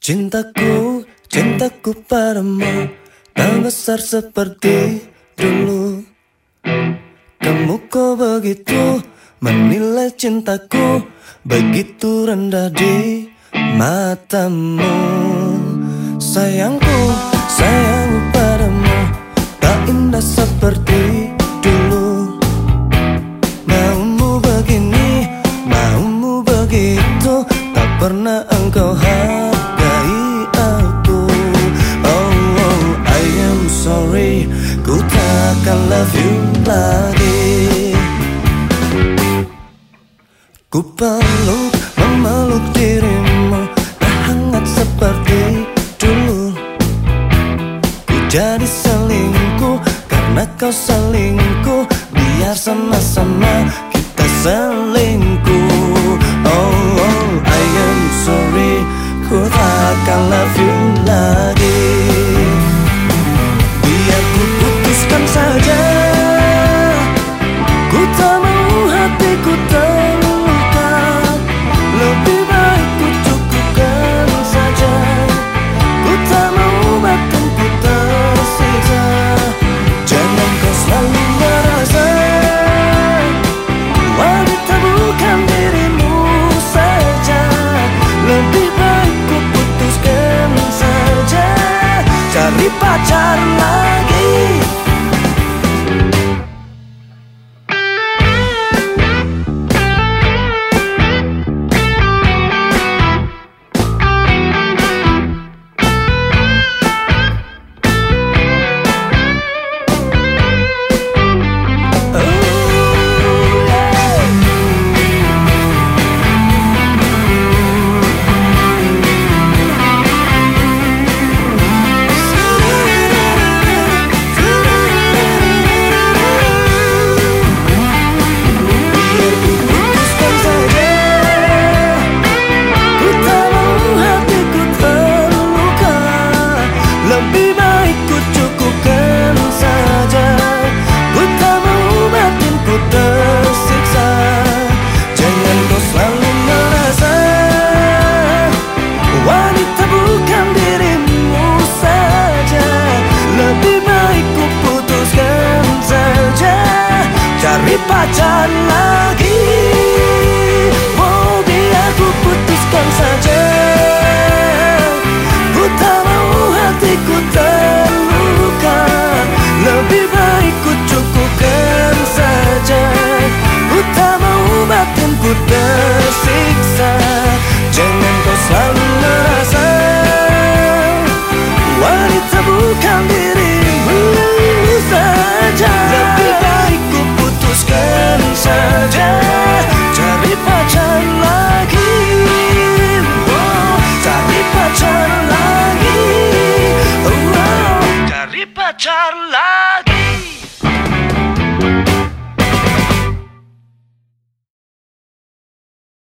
Cintaku, cintaku padamu tak besar seperti dulu. Kamu kok begitu menilai cintaku, begitu rendah di matamu. Sayangku, sayangku padamu tak indah seperti dulu. Maumu begini, maumu begitu, tak pernah engkau hargai aku. Oh, oh, I am sorry, ku takkan love you lagi. Ku peluk, memeluk dirimu, tak hangat seperti dulu. Ku jadi selingkuh karena kau selingkuh, biar sama-sama kita selingkuh. Oh, oh, I am sorry, ku takkan love you lagi. Biar ku putuskan saja, ku tak mau hatiku terluka. Lebih baik ku cukupkan saja, ku tak mau batinku tersiksa. Jangan kau selalu merasa wanita bukan dirimu saja. Lebih baik ku putuskan saja, cari pacar lagi. Lebih baik ku cukupkan saja, ku tak mau batinku tersiksa. Jangan kau selalu merasa wanita bukan dirimu saja. Lebih baik ku putuskan saja, cari pacar lagi. Oh, biar ku putuskan saja, ku tak mau hatiku terluka. Lebih baik ku cukupkan saja, ku tak mau batinku tersiksa. Jangan kau selalu merasa wanita bukan dirimu saja. Lebih baik ku putuskan saja, cari pacar lagi. Oh, cari pacar lagi. Cari pacar lagi.